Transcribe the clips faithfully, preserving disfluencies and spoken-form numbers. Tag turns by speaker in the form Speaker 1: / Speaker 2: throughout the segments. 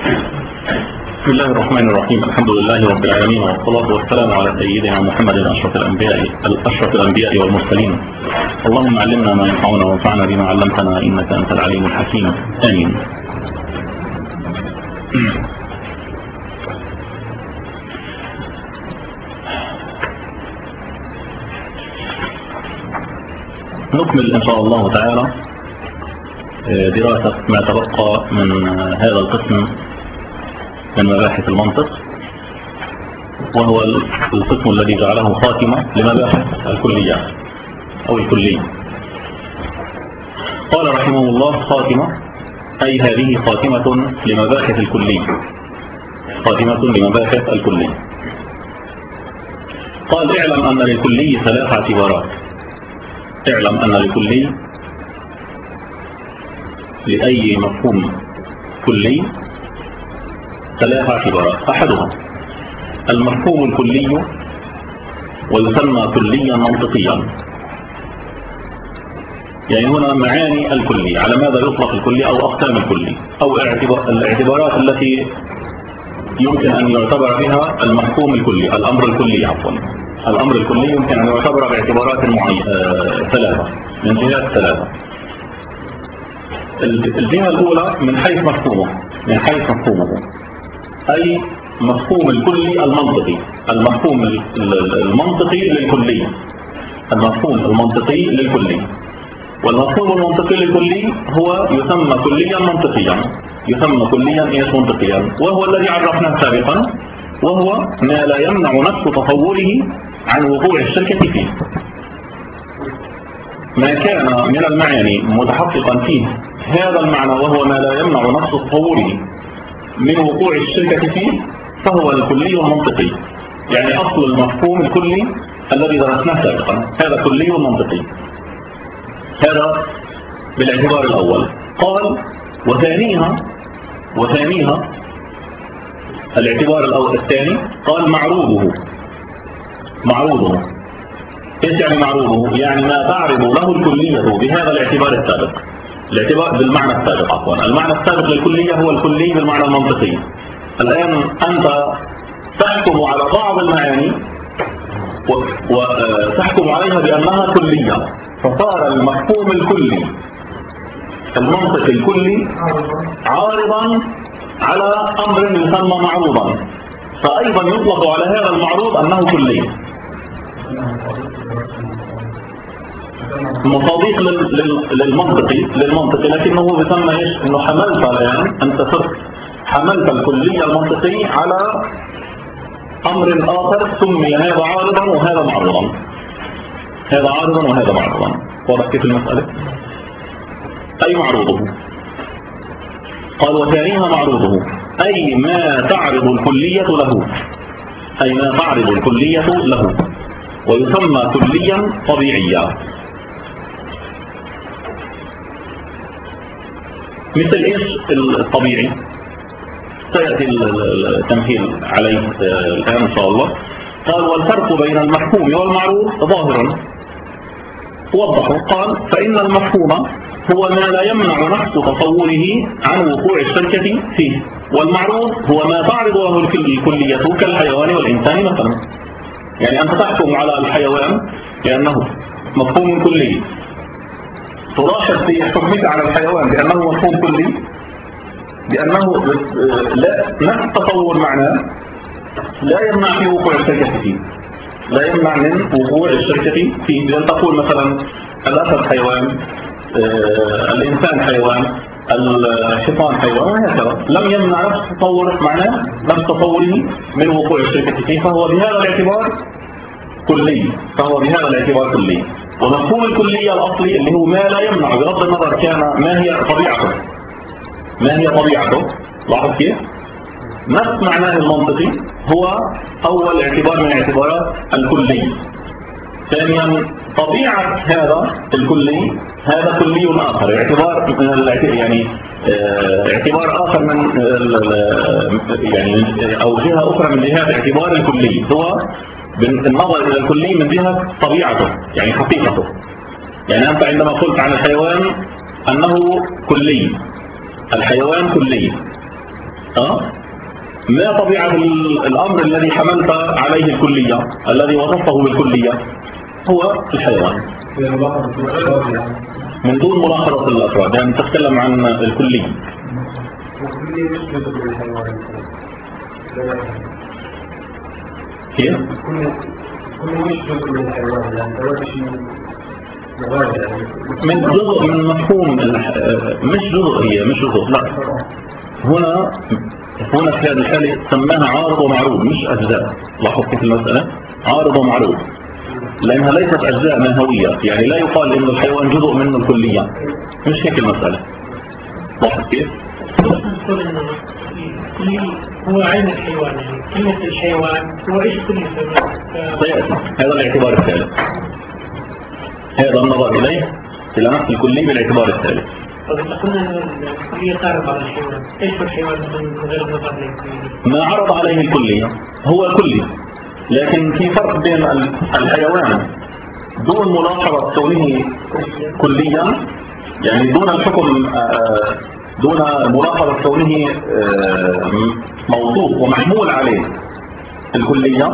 Speaker 1: بسم الله الرحمن الرحيم. الحمد لله رب العالمين، والصلاة والسلام على سيدنا محمد أشرف الأنبياء الأشرف الأنبياء والمرسلين. اللهم علمنا ما ينفعنا وانفعنا بما علمتنا إنك أنت العليم الحكيم. آمين. نكمل إن شاء الله تعالى دراسة ما تبقى من هذا القسم من مباحث المنطق، وهو القسم الذي جعله خاتمة لمباحث الكليات أو الكلية. قال رحمه الله: خاتمة، أي هذه خاتمة لمباحث الكلية، خاتمة لمباحث الكلية. قال: اعلم أن للكلي ثلاث اعتبارات. اعلم أن للكلي، لأي مفهوم كلي، ثلاث اعتبارات. أحدها المفهوم الكلي، ويسمى كليا منطقيا. يعني هنا معاني الكلي، على ماذا يطلق الكلي أو أقسام الكلي أو الاعتبارات التي يمكن أن يعتبر بها المفهوم الكلي، الأمر الكلي عفوا الأمر الكلي يمكن أن يعتبر باعتبارات معينة ثلاثة، من جهات ثلاثة. الجهة الأولى من حيث مفهومه من حيث مفهومه أي مفهوم الكلي المنطقي، المفهوم المنطقي للكلي، المفهوم المنطقي للكلي. والمفهوم المنطقي للكلي هو يسمى كليا منطقيا، يسمى كليا ايش منطقيا، وهو الذي عرفناه سابقا، وهو ما لا يمنع نفس تصوره عن وقوع الشركة فيه. ما كان من المعاني متحققا فيه هذا المعنى، وهو ما لا يمنع نفس تصوره من وقوع الشركة فيه، فهو الكلي المنطقي. يعني أصل المفهوم الكلي الذي درسناه سابقا هذا كلي منطقي. هذا بالاعتبار الأول. قال: وثانيها وثانيها الاعتبار الأول الثاني، قال: معروضه. معروضه ايش يعني معروضه؟ يعني ما تعرض له الكلية بهذا الاعتبار السابق، الاعتبار بالمعنى السابق عفوا المعنى السابق للكلية هو الكلي بالمعنى المنطقي. الآن أنت تحكم على بعض المعاني وتحكم عليها بأنها كلية، فصار المفهوم الكلي المنطقي الكلي عارضا على أمر يسمى معروضا، فأيضا يطلق على هذا المعروض أنه كلي، مصادق للمنطقي للمنطقي لكنه بيسمى ايش؟ انه حملت الآن، أنت صرت حملت الكلية المنطقي على أمر آخر سمي هذا عارضا وهذا معروضا، هذا عارضا وهذا معروضا. واضح كيف المسألة؟ أي معروضه. قال: وثانيها معروضه أي ما تعرض الكلية له، أي ما تعرض الكلية له، ويسمى كليا طبيعيا. مثل إيش الطبيعي؟ سيأتي التمثيل عليه الآن إن شاء الله. قال: والفرق بين المفهوم والمعروض ظاهر. وضحوا. قال: فإن المفهوم هو ما لا يمنع نفس تصوره عن وقوع الشركة فيه، والمعروض هو ما تعرض له الكلية كالحيوان والإنسان مثلا. يعني أنت تحكم على الحيوان بأنه مفهوم كلي، تلاحظ في حكمك على الحيوان بأنه مفهوم كلي، بأنه لا نفس تصور معناه لا يمنع في وقوع الشركة فيه، لا يمنع من وقوع الشركة فيه. بأن تقول مثلا الأسد حيوان، آه، الإنسان حيوان، الحصان حيوان، وهكذا، لم يمنع نفس تصور معناه نفس تصوره من وقوع الشركة فيه، فهو بهذا الاعتبار كلي، فهو بهذا الاعتبار كلي. ومفهوم الكلية الأصلي اللي هو ما لا يمنع، بغض النظر كان ما هي طبيعته، ما هي طبيعته، لاحظ كيف؟ نفس معناه المنطقي هو أول اعتبار من اعتبارات الكلي. ثانيا طبيعة هذا الكلي هذا كلي آخر، اعتبار من يعني اه اعتبار آخر من يعني أو جهة أخرى من جهات اعتبار الكلي، هو بالنظر إلى الكلي من جهة طبيعته، يعني حقيقته. يعني أنت عندما قلت عن الحيوان أنه كلي، الحيوان كلي، أه؟ ما طبيعة الأمر الذي حملت عليه الكلية الذي وصفه بالكلية؟ هو الحيوان من دون ملاحظة الأفراد، يعني تتكلم عن الكلي. كيف؟ من جزء من مفهوم، مش جزء، هي مش جزء، لا. هنا هنا في هذه الحالة سماها عارض ومعروض مش أجزاء. لاحظت كيف المسألة؟ عارض ومعروض، لأنها ليست أجزاء ماهوية، يعني لا يقال إن الحيوان جزء منه الكلية، مش هيك المسألة. لاحظت كيف؟
Speaker 2: هو عين الحيوان، يعني كلمة الحيوان هو إيش كل
Speaker 1: سيأتي هذا الاعتبار الثالث، هذا النظر إليه إلى نفس الكلي بالاعتبار الثالث.
Speaker 2: طب إذا قلنا أن الكلية تعرض على الحيوان، إيش الحيوان من غير النظر إليه؟
Speaker 1: ما عرض عليه الكلية هو الكلي، لكن في فرق بين الحيوان دون ملاحظة كونه كليا، يعني دون الحكم، دون ملاحظة كونه موصوف ومحمول عليه الكلية،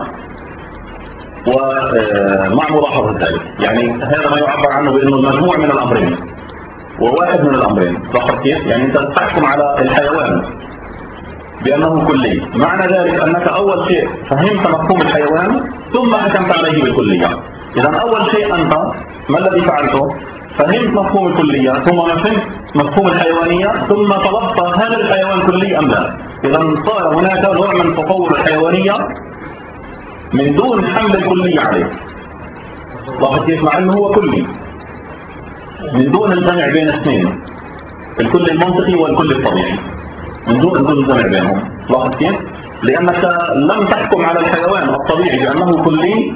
Speaker 1: ومع ملاحظة ذلك، يعني هذا ما يعبر عنه بأنه المجموع من الأمرين وواحد من الأمرين. لاحظت كيف؟ يعني أنت تحكم على الحيوان بأنه كلي، معنى ذلك أنك أول شيء فهمت مفهوم الحيوان ثم حكمت عليه بالكلية. إذا أول شيء أنت ما الذي فعلته؟ فهمت مفهوم الكلية ثم فهمت مفهوم الحيوانية ثم طلبت هل الحيوان كلي أم لا. إذا صار هناك نوع من تطور الحيوانية من دون حمل الكلية عليه. لاحظت كيف؟ مع أنه هو كلي من دون الجمع بين اثنين، الكل المنطقي والكل الطبيعي، من دون دون الجمع بينهم. لاحظت كيف؟ لأنك لم تحكم على الحيوان الطبيعي بأنه كلي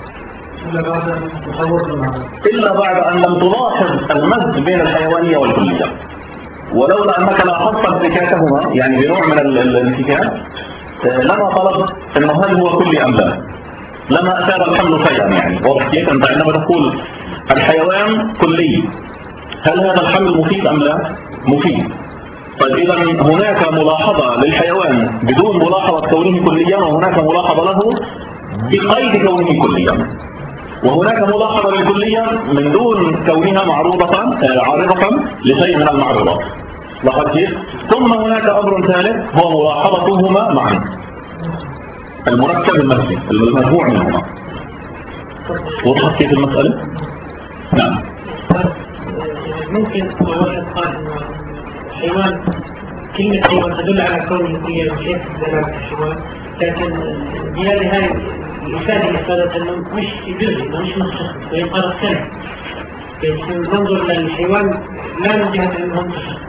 Speaker 1: إلا بعد أن لم تلاحظ المزج بين الحيوانية والكلية. ولولا أنك لاحظت انفكاكهما، يعني بنوع من الانفكاك، لما طلبت أنه هل هو كلي أم لا، لما أثار الحمل شيئا. يعني واضح كيف؟ أنت عندما تقول الحيوان كلي، هل هذا الحمل مفيد أم لا؟ مفيد. طيب إذا هناك ملاحظة للحيوان بدون ملاحظة كونه كليا، وهناك ملاحظة له بقيد كونه كليا، وهناك ملاحظة للكلية من دون كونها معروضة عارضة لشيء من المعروضات. لاحظت كيف؟ ثم هناك أمر ثالث هو ملاحظتهما معا، المركب المزجي المجموع منهما. وضحت كيف المسألة؟ نعم.
Speaker 2: ممكن واحد قال إنه الحيوان، كلمة حيوان تدل على كونه كليا بحيث دلالة الحيوان، لكن بهذه هاي الإفادة إفادة أنه مش جزء، مش متشخص، وهي قالت سنة. يعني ننظر للحيوان لا من جهة أنه متشخص.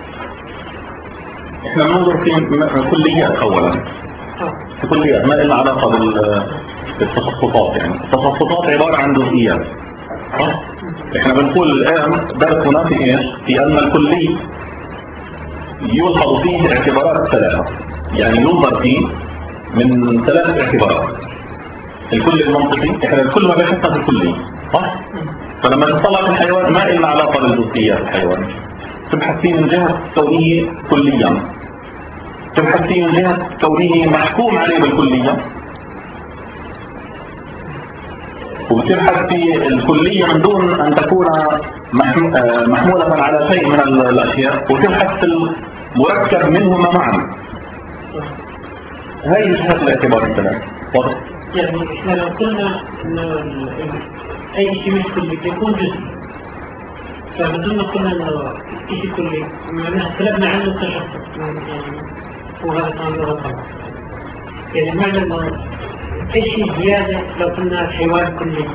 Speaker 1: احنا ننظر في كليات أولا، في كليات ما لها علاقة بالتخصصات. يعني التخصصات عبارة عن جزئيات. احنا بنقول الآن درسنا في ايش؟ في أن الكلي يلحظ فيه اعتبارات ثلاثة، يعني ينظر فيه من ثلاث اعتبارات. الكل المنطقي، احنا الكل ما بيحسنا في الكلي، صح؟ فلما تطلع في الحيوان ما إلنا علاقة بالجزئيات الحيوان، تبحث فيه من جهة كونه كليا، تبحث فيه من جهة كونه محكوم عليه بالكلية، وتبحث في الكلية من دون أن تكون محمولة على شيء من الأشياء، وتبحث في المركب منهما معا. هاي جهة الاعتبار الثلاث. واضح؟
Speaker 2: يعني احنا لو قلنا انه اي شيء مش كلي بيكون جزء، فبدون ما قلنا انه شيء كلي معناها طلبنا عنه التشخص، يعني وهذا كان له غلط. يعني معنى انه اي شيء زيادة لو قلنا الحيوان كلي.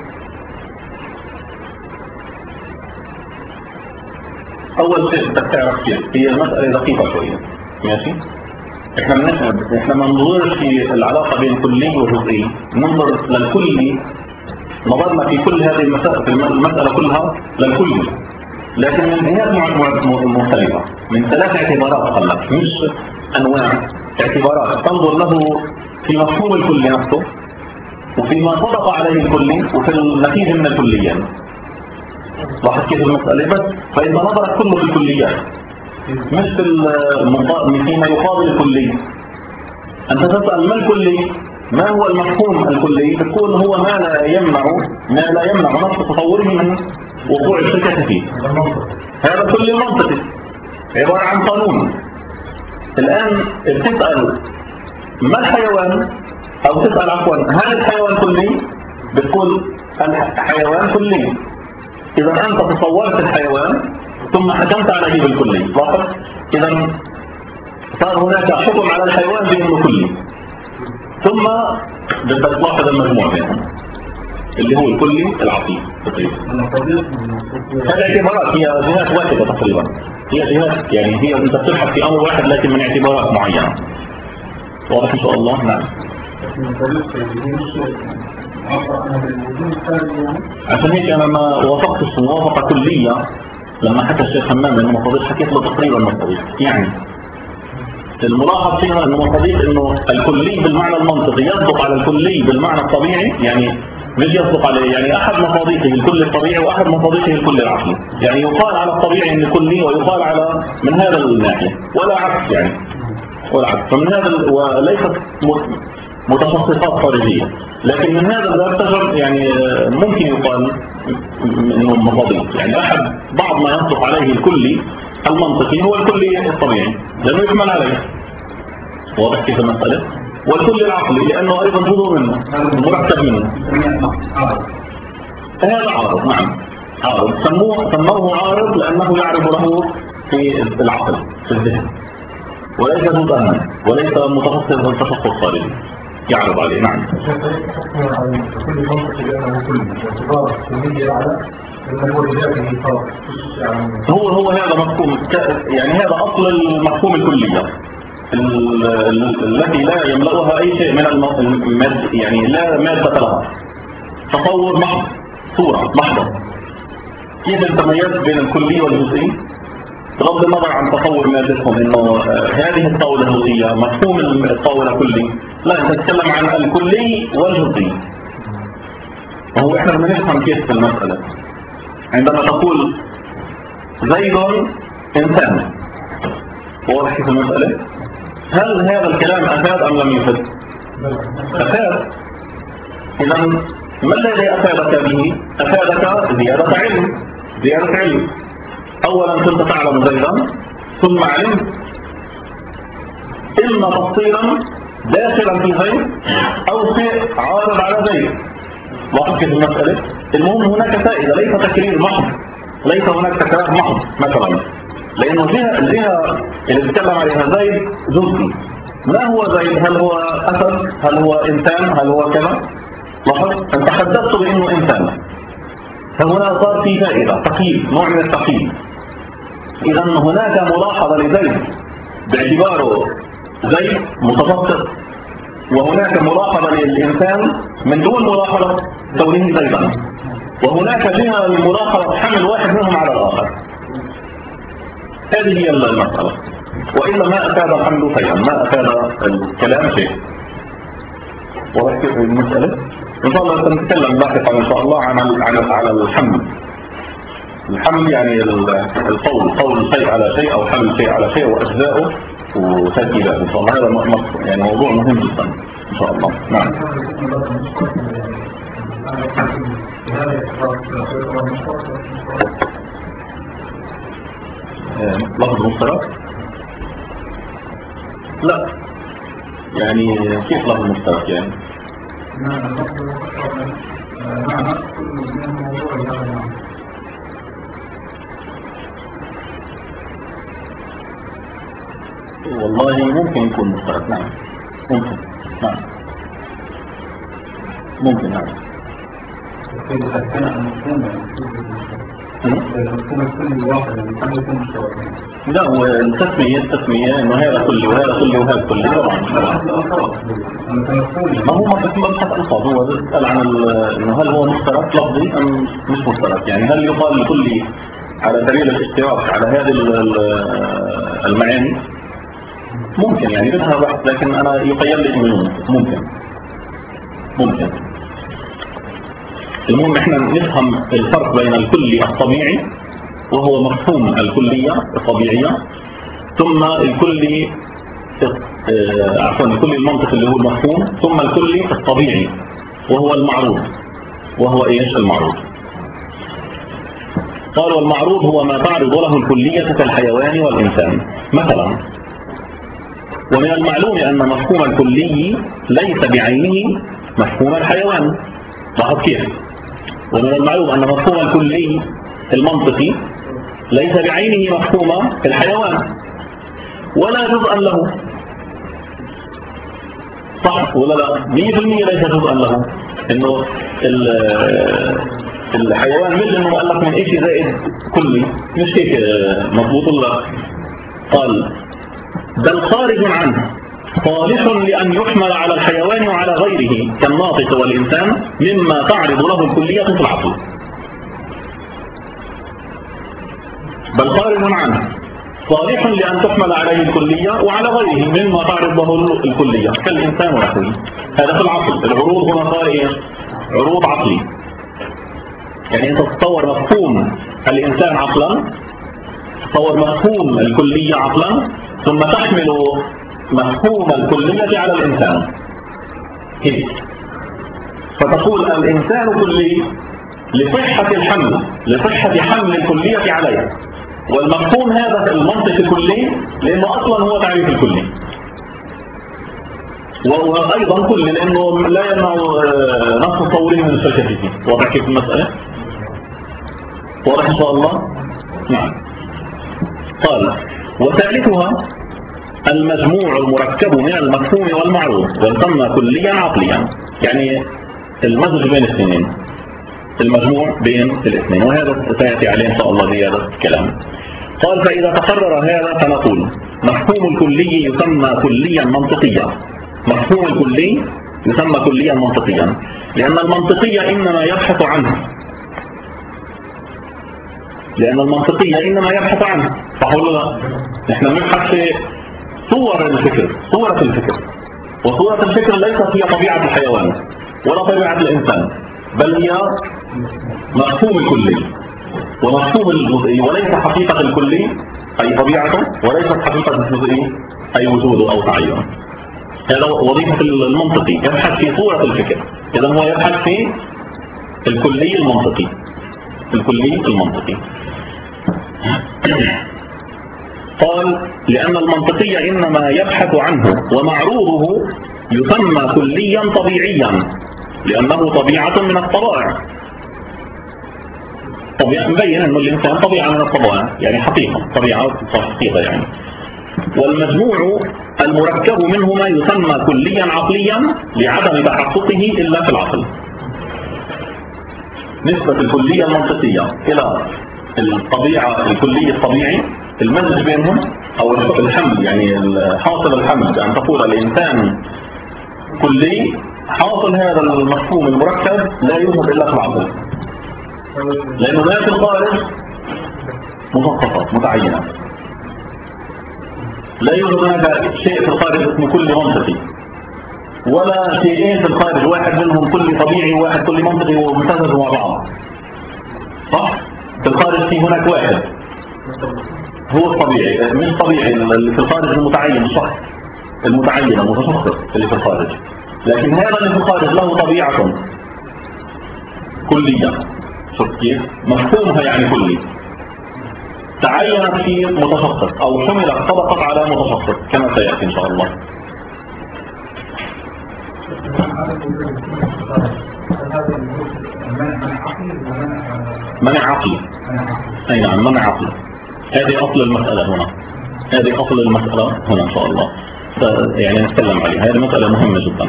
Speaker 1: أول شيء بدك تعرف كيف هي المسألة دقيقة شوية، ماشي؟ احنا بنحن احنا ما ننظرش في العلاقة بين كلي وجزئي، ننظر للكلي. نظرنا في كل هذه المسألة في المسألة كلها للكلي، لكن من جهات مختلفة، من ثلاث اعتبارات قلت، مش أنواع، اعتبارات تنظر له في مفهوم الكلي نفسه، وفيما طبق عليه الكلي، وفي النتيجة من الكليات. لاحظ كيف المسألة؟ بس فإذا نظرت كله في الكليات مش في المقا... فيما يقابل الكلي. أنت تسأل ما الكلي؟ ما هو المفهوم الكلي؟ تكون هو ما لا يمنع ما لا يمنع نفس تصوره من وقوع الشركة فيه. هذا كل منطقي عبارة عن قانون. الآن تسأل ما الحيوان، أو تسأل عفوا هل الحيوان كلي؟ بتقول الحيوان كلي. إذا أنت تصورت الحيوان ثم حكمت عليه بالكلي. لاحظ، إذا صار هناك حكم على الحيوان بأنه كلي، ثم بدك تلاحظ المجموع بينهم اللي هو الكلي العقلي تقريبا. هذه اعتبارات، هي جهات واحدة تقريبا، هي جهات يعني هي انت بتبحث في امر واحد لكن من اعتبارات معينة. واضح ان شاء الله؟ نعم. عشان هيك انا ما وافقتش موافقة كلية لما حكى الشيخ همام انه مصادق، حكيت له تقريبا مصادق. يعني الملاحظ فيها انه مصادق انه الكلي بالمعنى المنطقي يصدق على الكلي بالمعنى الطبيعي، يعني مش يصدق عليه، يعني احد مصادقه الكل الطبيعي واحد مصادقه الكل العقلي. يعني يقال على الطبيعي انه كلي ويقال على من هذا الناحية ولا عكس، يعني ولا عكس. فمن هذا وليست متخصصات خارجية، لكن من هذا الباب تجر يعني ممكن يقال انه مصادق. يعني احد بعض ما يصدق عليه الكلي المنطقي هو الكلي الطبيعي لانه يكمل عليه. واضح كيف المسألة؟ والكل العقلي لأنه أيضا جزء منه مركب منه. هذا عارض. نعم عارض. سموه سموه عارض لأنه يعرض له في العقل في الذهن، وليس جزءا منه وليس متخصص بالتشخص الخارجي يعرض عليه. نعم.
Speaker 3: كل منطقي لأنه كل باعتبار كلية على هو بذاته فرق.
Speaker 1: هو هو هذا مفهوم، يعني هذا أصل المفهوم الكلية التي لا يملأها أي شيء من المادة، يعني لا مادة لها، تصور محض، صورة محضة. كيف انت ميزت بين الكلي والجزئي؟ بغض النظر عن تصور مادتهم انه هذه الطاولة جزئية، مفهوم الطاولة كلي. لا، انت تتكلم عن الكلي والجزئي. وهو احنا بدنا نفهم كيف في المسألة. عندما تقول زيد إنسان، واضح كيف المسألة؟ هل هذا الكلام أفاد أم لم يفد؟ أفاد. إذا ما الذي أفادك به؟ أفادك زيادة علم. زيادة علم. أولا كنت تعلم زيدا، ثم علمت إما تفصيلا داخلا في زيد أو شيء عارض على زيد. لاحظ كيف المسألة؟ المهم هناك فائدة، ليس تكرير محض، ليس هناك تكرار محض مثلا، لأنه الجهة الجهة اللي بتكلم عليها زيد جزئي. ما هو زيد؟ هل هو أسد؟ هل هو إنسان؟ هل هو كذا؟ لاحظ أنت حددته بأنه إنسان، فهنا صار في فائدة، تقييد، نوع من التقييد. إذا هناك ملاحظة لزيد باعتباره زيد متفقد، وهناك ملاحظة للإنسان من دون ملاحظة كونه زيدا، وهناك جهة لملاحظة حمل واحد منهم على الآخر. هذه هي المسألة، وإلا ما أفاد الحمل شيئا، ما أفاد الكلام شيء. واضح كيف المسألة؟ إن شاء الله سنتكلم لاحقا إن شاء الله عن عن على الحمل. الحمل يعني القول، قول شيء على شيء أو حمل شيء على شيء وأجزاؤه وتركيبات. إن شاء الله هذا يعني موضوع مهم جدا إن شاء الله. نعم. لفظ مشترك؟ لا، يعني كيف لفظ مشترك يعني؟ والله ممكن يكون مشترك. نعم ممكن. نعم ممكن. نعم لا، والتسمية التسمية انه هذا كله وهذا كله وهذا كله طبعا. ما هو مبحث الفاظ، هو بيسأل عن انه هل هو مشترك لفظي ام مش مشترك، يعني هل يقال لكل على سبيل الاشتراك على هذه المعاني؟ ممكن، يعني بدها بحث، لكن انا يقيم لي انه ممكن ممكن. المهم احنا نفهم الفرق بين الكلي الطبيعي وهو مفهوم الكلية الطبيعية ثم الكلي آه، عفوا الكلي المنطقي اللي هو المفهوم، ثم الكلي الطبيعي وهو المعروض. وهو ايش المعروض؟ قال والمعروض هو ما تعرض له الكلية كالحيوان والإنسان مثلا. ومن المعلوم أن مفهوم الكلي ليس بعينه مفهوم الحيوان. لاحظ كيف؟ ومن المعلوم أن مفهوم الكلي المنطقي ليس بعينه مفهوم الحيوان ولا جزءا له. صح ولا لا؟ مية بالمية ليس جزءا له. إنه الحيوان مش إنه مؤلف من إشي زائد كلي، مش هيك مضبوط ولا؟ قال بل خارج عنه صالح لأن يحمل على الحيوان وعلى غيره كالناطق والإنسان مما تعرض له الكلية في العقل. بل خارج عنه صالح لأن تحمل عليه الكلية وعلى غيره مما تعرض له الكلية كالإنسان ونحوه. هذا في العقل. العروض هنا صار إيه؟ عروض عقلي. يعني أنت تتصور مفهوم الإنسان عقلا، تتصور مفهوم الكلية عقلا، ثم تحمل مفهوم الكلية على الإنسان هيك. فتقول الإنسان كلي لصحة الحمل لصحة حمل الكلية عليه، والمفهوم هذا المنطق كلي لأنه أصلا هو تعريف الكلي، وأيضا كلي لأنه لا يمنع نفس التصورين من الفلسفة. واضح كيف المسألة؟ واضح إن شاء الله؟ نعم. قال وثالثها المجموع المركب من المفهوم والمعروض ويسمى كليا عقليا. يعني المزج بين الاثنين، المجموع بين الاثنين، وهذا سيأتي عليه إن شاء الله زيادة كلام. قال فإذا تقرر هذا فنقول مفهوم الكلي يسمى كليا منطقيا. مفهوم الكلي يسمى كليا منطقيا لأن المنطقية إنما يبحث عنه لأن المنطقية إنما يبحث عنه. صح ولا لا؟ نحن بنبحث في صور الفكر، صورة الفكر، وصورة الفكر ليست هي طبيعة الحيوان ولا طبيعة الإنسان، بل هي مفهوم الكلي ومفهوم الجزئي، وليس حقيقة الكلي أي طبيعته، وليست حقيقة الجزئي أي وجوده أو تعينه. هذا وظيفة المنطقي، يبحث في صورة الفكر. إذا هو يبحث في الكلي المنطقي. الكلي المنطقي. قال لأن المنطقي إنما يبحث عنه ومعروضه يسمى كليا طبيعيا لأنه طبيعة من الطبائع. طبيعة مبين أنه الإنسان طبيعة من الطبائع، يعني حقيقة، طبيعة حقيقة يعني. والمجموع المركب منهما يسمى كليا عقليا لعدم تحققه إلا في العقل. نسبة الكلية المنطقية إلى الطبيعة الكلية الطبيعي، المزج بينهم أو الحمل، يعني حاصل الحمل بأن تقول الإنسان كلي، حاصل هذا المفهوم المركب لا يوجد إلا في العقل، لأنه لا في الخارج مخصصة متعينة. لا يوجد هناك شيء في الخارج اسمه كلي منطقي، ولا شيئين في الخارج، واحد منهم كلي طبيعي وواحد كلي منطقي ومتزجوا مع بعض. صح؟ في الخارج في هناك واحد هو الطبيعي، مش طبيعي اللي في الخارج المتعين، الشخص المتعين المتشخص اللي في الخارج، لكن هذا اللي في الخارج له طبيعة كلية. شوف كيف؟ مفهومها يعني كلي، تعينت في متشخص أو حملت طبقت على متشخص كما سيأتي إن شاء الله. منع عقلي. أي نعم، منع عقلي. هذه أصل المسألة هنا، هذه أصل المسألة هنا إن شاء الله يعني نتكلم عليها. هذه مسألة مهمة جدا.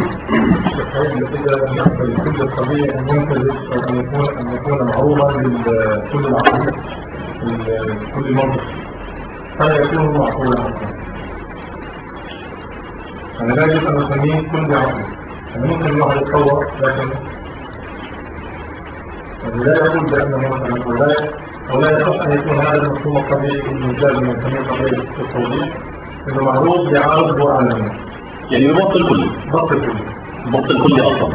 Speaker 3: كل الطبيعي أن ينتج أن يكون أن يكون معروضا لكل العقل كل منطق، هذا يكون معقولا. أنا لا يجب أن نسميه كل عقل، أنا ممكن الواحد يتطور، لكن لا يقول بأنه مثلا أو أو لا يصح أن يكون هذا المفهوم الطبيعي المجاز من نسميه طبيعي التوضيح إنه معروض بعارض وعالمي،
Speaker 1: يعني يبطل الكل،
Speaker 3: ضبط الكل،
Speaker 1: ضبط الكل أصلا.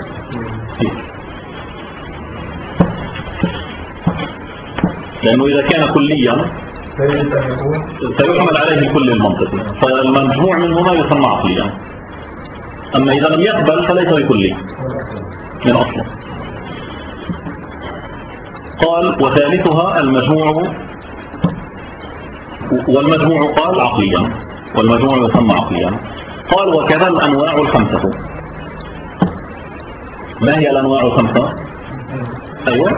Speaker 1: لأنه إذا كان كليا
Speaker 3: فيجب أن يكون
Speaker 1: سيحمل عليه الكل المنطقي، فالمجموع منهما يسمى عقليا. أما إذا لم يقبل فليس بكلي من أصله. قال وثالثها المجموع، والمجموع قال عقليا، والمجموع يسمى عقليا. قال وكذا الأنواع الخمسة. ما هي الأنواع الخمسة؟ أيوة،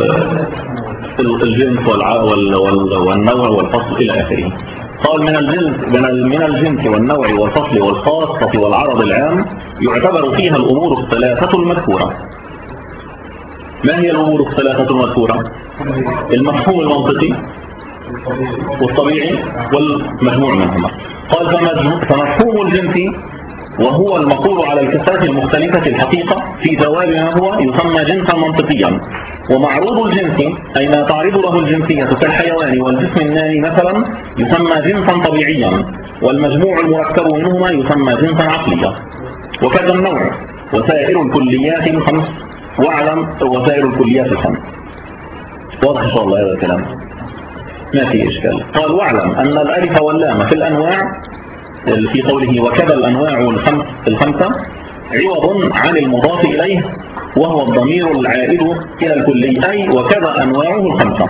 Speaker 1: الجنس والنوع والفصل إلى آخره. قال من الجنس من الجنس والنوع والفصل والخاصة والعرض العام يعتبر فيها الأمور الثلاثة المذكورة. ما هي الأمور الثلاثة المذكورة؟ المفهوم المنطقي والطبيعي والمجموع منهما. قال فمفهوم الجنس وهو المقول على الكفات المختلفة الحقيقة في ثواب ما هو يسمى جنسا منطقيا، ومعروض الجنس أي ما تعرض له الجنسية كالحيوان والجسم النامي مثلا يسمى جنسا طبيعيا، والمجموع المركب منهما يسمى جنسا عقليا. وكذا النوع وسائر الكليات الخمس، واعلم وسائر الكليات الخمس. واضح إن شاء الله هذا الكلام، ما في إشكال. قال واعلم أن الألف واللام في الأنواع في قوله وكذا الأنواع الخمس الخمسة عوض عن المضاف إليه وهو الضمير العائد إلى الكلي، أي وكذا أنواعه الخمسة.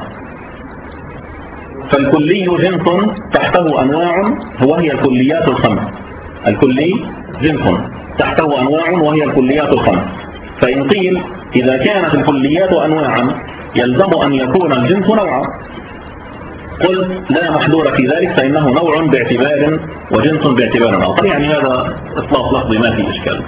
Speaker 1: فالكلي جنس تحته أنواع وهي الكليات الخمس. الكلي جنس تحته أنواع وهي الكليات الخمس. فإن قيل إذا كانت الكليات أنواعا يلزم أن يكون الجنس نوعا، قلت لا محذور في ذلك، فإنه نوع باعتبار وجنس باعتبار آخر. يعني هذا إطلاق لفظي ما في إشكال.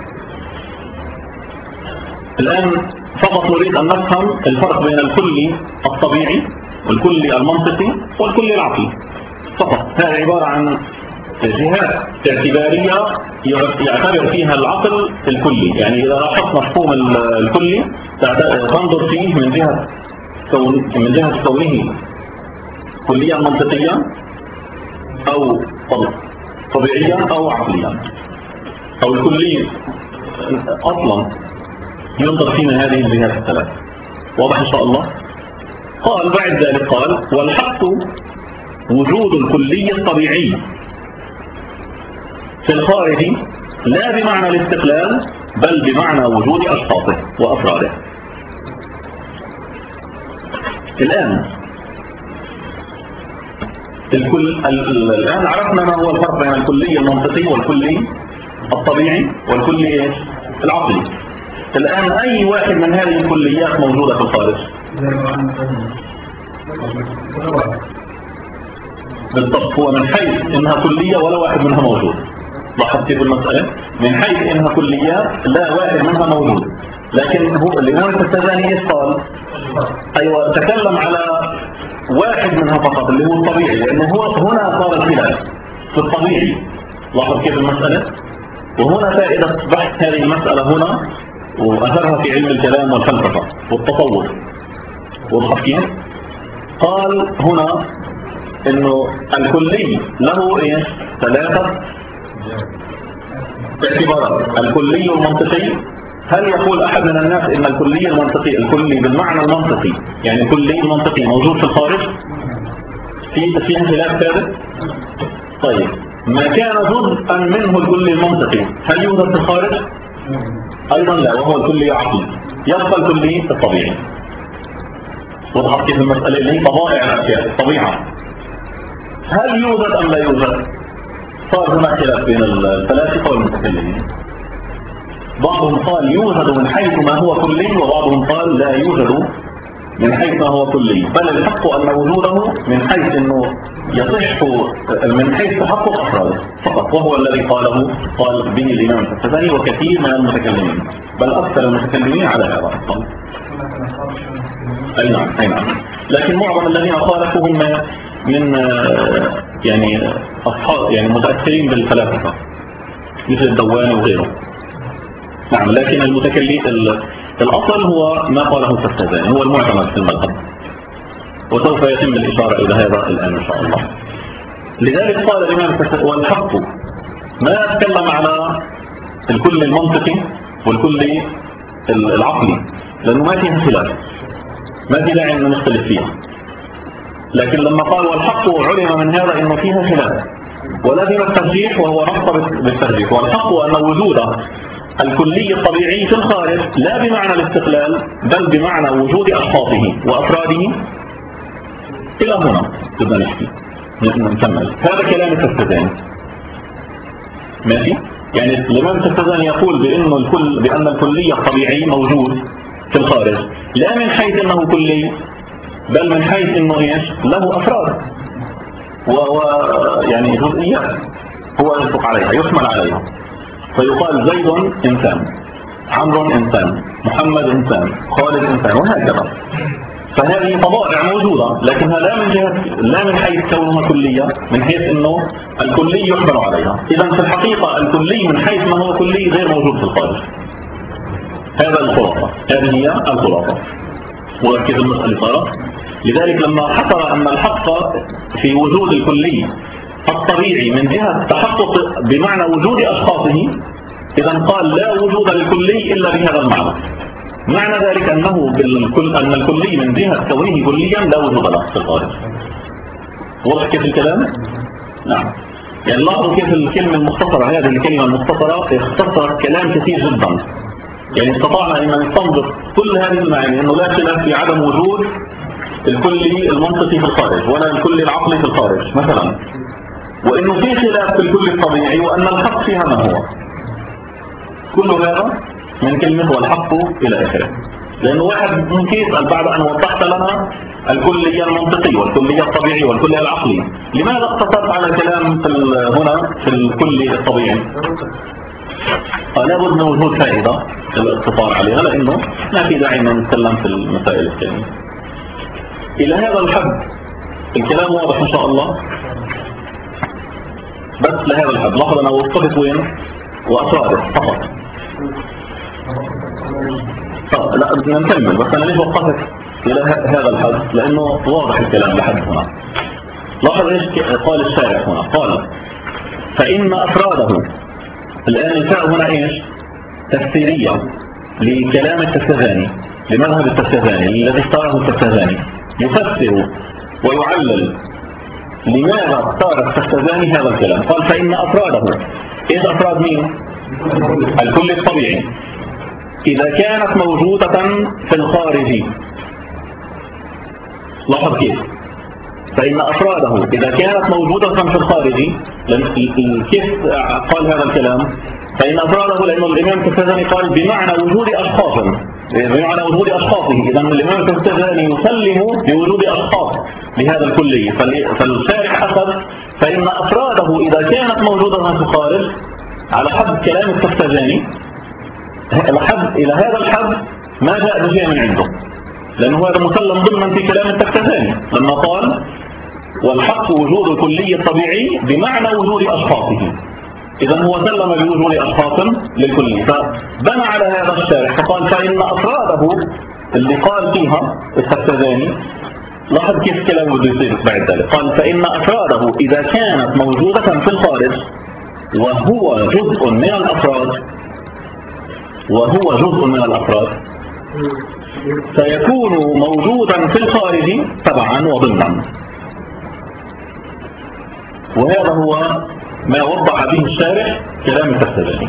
Speaker 1: الآن فقط نريد أن نفهم الفرق بين الكلي الطبيعي والكلي المنطقي والكلي العقلي فقط. هذا عبارة عن جهات اعتبارية يعتبر فيها العقل الكلي. يعني إذا لاحظت مفهوم الكلي تنظر فيه من جهة من جهة كونه كليا منطقيا أو طبيعيا أو عقليا، أو الكلي أصلا ينظر فيه من هذه الجهات الثلاث. واضح إن شاء الله؟ قال بعد ذلك قال والحق وجود الكلي الطبيعي في الخارج لا بمعنى الاستقلال بل بمعنى وجود أشخاصه وأفراده. الآن الكل الآن عرفنا ما هو الفرق بين الكلي المنطقي والكلي الطبيعي والكلي العقلي. الآن أي واحد من هذه الكليات موجودة في الخارج؟ بالضبط، هو من حيث إنها كلية ولا واحد منها موجود. لاحظت كيف المسألة؟ من حيث إنها كليات لا واحد منها موجود، لكن هو الإمام الفساداني إيش قال؟ أيوة، تكلم على واحد منها فقط اللي هو الطبيعي، لأنه هو هنا صار الخلاف في الطبيعي. لاحظ كيف المسألة؟ وهنا فائدة بحث هذه المسألة هنا وأثرها في علم الكلام والفلسفة والتصوف. وضح كيف؟ قال هنا إنه الكلي له إيش؟ ثلاثة اعتبارات. الكلي المنطقي، هل يقول أحد من الناس إن الكلي المنطقي الكلي بالمعنى المنطقي يعني الكلي المنطقي موجود في الخارج؟ في في خلاف ثالث؟ طيب ما كان جزءا منه الكلي المنطقي هل يوجد في الخارج؟ أيضا لا، وهو الكلي عقلي. يبقى الكلي الطبيعي. وضحت كيف المسألة اللي هي طبائع الأشياء الطبيعة. هل يوجد أم لا يوجد؟ صار هناك خلاف بين الفلاسفة والمتكلمين. بعضهم قال يوجد من حيث ما هو كلي، وبعضهم قال لا يوجد من حيث ما هو كلي، بل الحق أن وجوده من حيث أنه يصح من حيث تحقق أفراده فقط، وهو الذي قاله قال به الإمام الفساداني وكثير من المتكلمين، بل أكثر المتكلمين على هذا القول. أي نعم أي نعم. لكن معظم الذين خالفوا هم من يعني أصحاب يعني متأثرين بالفلاسفة مثل الدواني وغيره. نعم، لكن المتكلم الأصل هو ما قاله الفساداني، هو المعتمد في المذهب، وسوف يتم الإشارة إلى هذا الآن إن شاء الله. لذلك قال الإمام الفساداني والحق ما أتكلم على الكل المنطقي والكل العقلي، لأنه ما فيها خلاف، ما في داعي أن نختلف فيها. لكن لما قال والحق علم من هذا انه فيها خلاف ولازم الترجيح وهو نص بالترجيح، والحق ان وجود الكلي الطبيعي في الخارج لا بمعنى الاستقلال بل بمعنى وجود اشخاصه وافراده. الى هنا بدنا نحكي نكمل هذا كلام التستزاني. ماشي؟ يعني الإمام التستزاني يقول بأنه الكل بأن الكلي الطبيعي موجود في الخارج لا من حيث أنه كلي بل من حيث أنه إيش؟ له أفراد ويعني جزئيات هو ينطق عليها يحمل عليها، فيقال زيد إنسان، عمرو إنسان، محمد إنسان، خالد إنسان، وهكذا. فهذه طبائع موجودة لكنها لا من جهة لا من حيث كونها كلية، من حيث انه الكلي يحمل عليها. اذا في الحقيقة الكلي من حيث ما هو كلي غير موجود في الخارج. هذا الخلاصة، هذه هي الخلاصة. وركز المسألة صارت. لذلك لما حصر ان الحق في وجود الكلي الطبيعي من جهة تحقق بمعنى وجود اشخاصه، اذا قال لا وجود للكلي الا بهذا المعنى. معنى ذلك أنه بالكل أن الكلي من جهة كونه كليا لا وجود له في الخارج. واضح كيف الكلام؟ نعم. يعني لاحظوا كيف الكلمة المختصرة، هذه الكلمة المختصرة اختصرت كلام كثير جدا. يعني استطعنا أن نستنبط كل هذه المعاني، أنه لا خلاف في عدم وجود الكلي المنطقي في الخارج ولا الكلي العقلي في الخارج مثلا، وأنه في خلاف في الكلي الطبيعي وأن الحق فيها ما هو. كل هذا من كلمة والحق إلى آخره. لأنه واحد ممكن يسأل بعد أن وضحت لنا الكلية المنطقي والكلية الطبيعي والكلية العقلي، لماذا اقتصرت على الكلام في هنا في الكلي الطبيعي؟ لابد من وجود فائدة الاقتصار عليها، لأنه ما في داعي أن نتكلم في المسائل الثانية. إلى هذا الحد الكلام واضح إن شاء الله، بس لهذا الحد. لاحظ أنا وقفت وين؟ وأفراده فقط. طب لا بدنا نكمل، بس أنا ليش وقفت إلى هذا الحد؟ لأنه واضح الكلام لحد هنا. لاحظ إيش قال الشارع هنا، قال فإن أفراده. الآن الفاء هنا إيش؟ تفسيرية لكلام التستزاني، لمذهب التستزاني الذي اختاره التستزاني، يفسر ويعلل لماذا اختار التستزاني هذا الكلام. قال فإن أفراده، إيش أفراد مين؟ الكل الطبيعي إذا كانت موجودة في الخارج. لاحظ كيف؟ فإن أفراده إذا كانت موجودة في الخارج، كيف قال هذا الكلام؟ فإن أفراده لأن الإمام التستزاني قال بمعنى وجود أشخاص، بمعنى وجود أشخاصه. إذا الإمام التستزاني يسلم بوجود أشخاص لهذا الكلي، فالشارح أخذ فإن أفراده إذا كانت موجودة في الخارج على حد كلام التستزاني، الحد إلى هذا الحد ما جاء بشيء من عنده، لأنه هذا مسلم ضمن في كلام التستزاني لما قال والحق وجود الكلي الطبيعي بمعنى وجود أشخاصه. إذا هو سلم بوجود أشخاص للكلي، فبنى على هذا الشارح فقال فإن أفراده اللي قال فيها التستزاني. لاحظ كيف كلامه بده يصير بعد ذلك. قال فإن أفراده إذا كانت موجودة في الخارج وهو جزء من الأفراد وهو جزء من الأفراد سيكون موجودا في الخارج تبعا وضمنا. وهذا هو ما وضح به الشارح كلام التستزاني.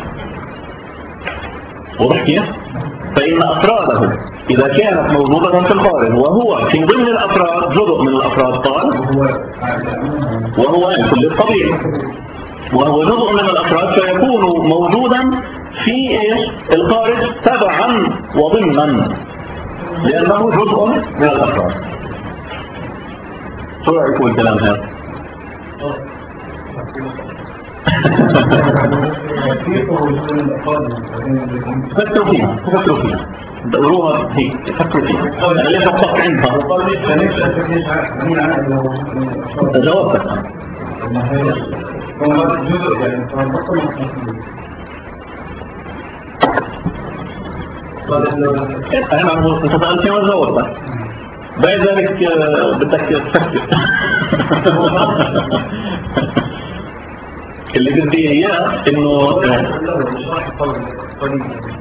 Speaker 1: واضح كيف؟ فإن أفراده إذا كانت موجودة في الخارج وهو في ضمن الأفراد جزء من الأفراد، قال وهو الكل الطبيعي وهو جزء من الأفراد فيكون موجودا في إيش؟ الخارج تبعا وضمنا لأنه جزء من الأفراد. شو رأيكم الكلام هذا؟ فكروا فيها فكروا فيها دقروها هيك فكروا فيها. أنا ليش أطلق عندها؟ جوابتك أنا أنت سألتني وجاوبتك، بعد ذلك بدك تفكر. اللي بدي إياه إنه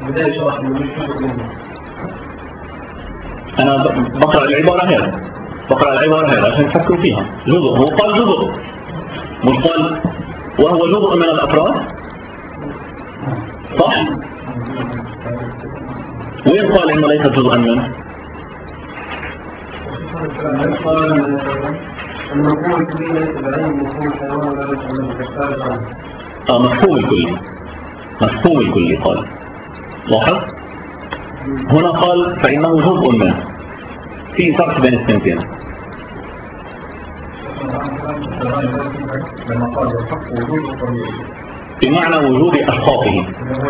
Speaker 1: أنا بقرأ العبارة هذه بقرأ العبارة هذا عشان تفكروا فيها. جزء، هو قال جزء، مش قال وهو جزء من الأفراد، صح؟ وين قال إنه ليس جزءا منه؟ آه مفهوم الكلي، مفهوم الكلي قال. لاحظ هنا قال فإنه جزء منه، في فرق بين السنتين. بمعنى وجود أشخاصه.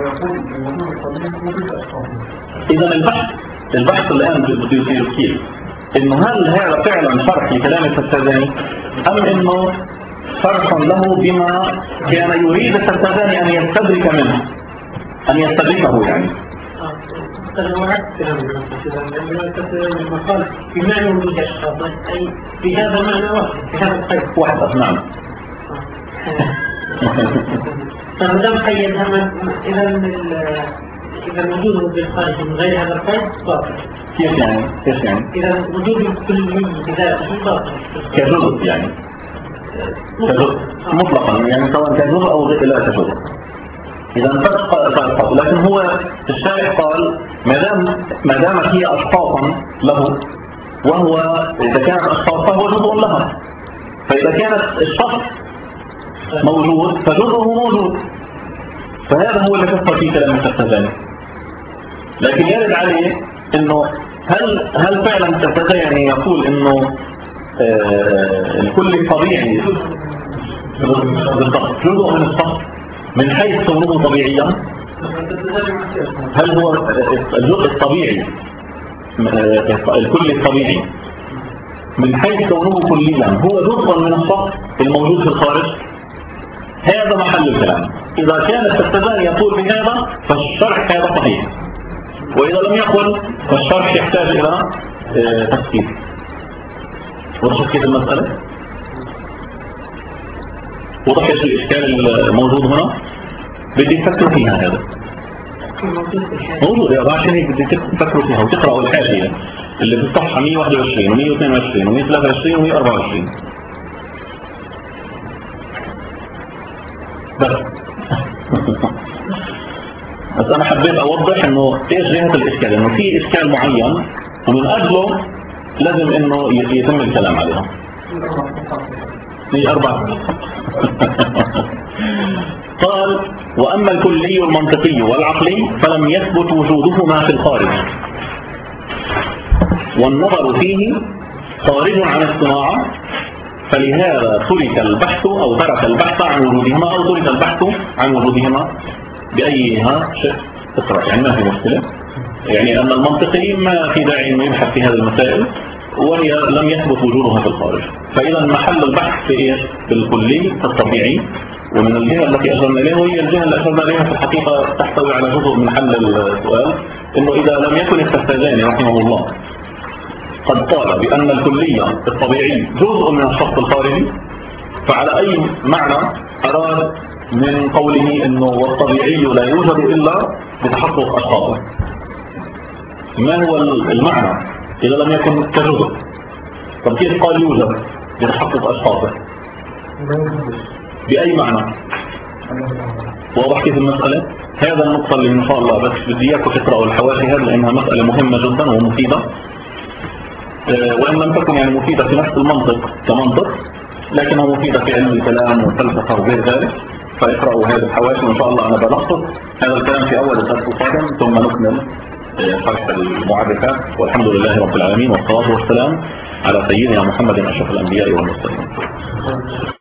Speaker 1: إذا البحث البحث الآن بده يصير كيف؟ إنه هل هذا فعلا شرح لكلام الترتازاني أم إنه شرح له بما كان يريد الترتازاني أن يستدرك منه، أن يستدركه يعني.
Speaker 2: هذا عكس كلام المقال بمعنى وجود أشخاص، أي بهذا المعنى واحد، بهذا القيد
Speaker 1: وحده. نعم.
Speaker 2: فمدام قيدها إذا إذا وجوده بالخارج من غير هذا القيد باطل.
Speaker 1: كيف يعني؟ كيف يعني؟
Speaker 2: إذا وجود الكلي بذاته باطل
Speaker 1: كجزء يعني، كجزء مطلقا يعني، سواء كجزء أو لا كجزء. إذا فرق، لكن هو الشارح قال ما دام ما دامت هي أشخاصا له، وهو إذا كانت أشخاص فهو جزء لها، فإذا كانت الشخص موجود فجزءه موجود، فهذا هو اللي كفر في كلام الترتازاني. لكن يرد عليه إنه هل هل فعلا الترتازاني يقول إنه آه الكل طبيعي بالضبط جزء من الشخص من حيث كونه طبيعيا؟ هل هو الجزء الطبيعي الكل الطبيعي من حيث كونه كليا هو جزء من الشخص الموجود في الخارج؟ هذا محل الكلام. إذا كان الترتازاني يقول بهذا فالشرح هذا صحيح، وإذا لم يقل فالشرح يحتاج إلى تفكير. وضحت كيف المسألة؟ وضحت الإشكال الموجود هنا؟ بدي تفكروا فيها. هذا موجود يا عشان هيك بدي تفكروا فيها وتقرأوا الحاشية اللي في الصفحة مية وواحد وعشرين ومية واثنين وعشرين ومية وثلاثة وعشرين ومية وأربعة وعشرين. بس بس أنا حبيت أوضح إنه إيش جهة الإشكال، إنه في إشكال معين ومن أجله لازم إنه يتم الكلام عليها. في أربعة. قال وأما الكلي المنطقي والعقلي فلم يثبت وجودهما في الخارج، والنظر فيه خارج عن الصناعة، فلهذا ترك البحث أو ترك البحث عن وجودهما أو ترك البحث عن وجودهما بأيها شيء تقرأ، يعني ما في مشكلة. يعني أن المنطقي ما في داعي أنه يبحث في هذه المسائل وهي لم يثبت وجودها في الخارج، فإذا محل البحث في إيه؟ في الكلي في الطبيعي. ومن الجهة التي أشرنا إليها وهي الجهة اللي أشرنا إليها في الحقيقة تحتوي على جزء من حل السؤال، إنه إذا لم يكن الترتازاني رحمه الله قد قال بأن الكلية الطبيعي جزء من الشخص الخارجي، فعلى أي معنى أراد من قوله إنه والطبيعي لا يوجد إلا بتحقق أشخاصه؟ ما هو المعنى إذا لم يكن كجزء؟ طب كيف قال يوجد بتحقق أشخاصه؟ بأي معنى؟ واضح كيف المسألة؟ هذا النقطة اللي إن شاء الله بس بدي إياكم تقرأوا الحواشي هذا لأنها مسألة مهمة جدا ومفيدة، أه وإن لم تكن يعني مفيدة في نفس المنطق كمنطق، لكنها مفيدة في علم الكلام والفلسفة وغير ذلك. فاقرأوا هذه الحواشي وإن شاء الله أنا بلخص هذا الكلام في أول الدرس القادم ثم نكمل شرح المعرفات. والحمد لله رب العالمين والصلاة والسلام على سيدنا محمد أشرف الأنبياء والمرسلين.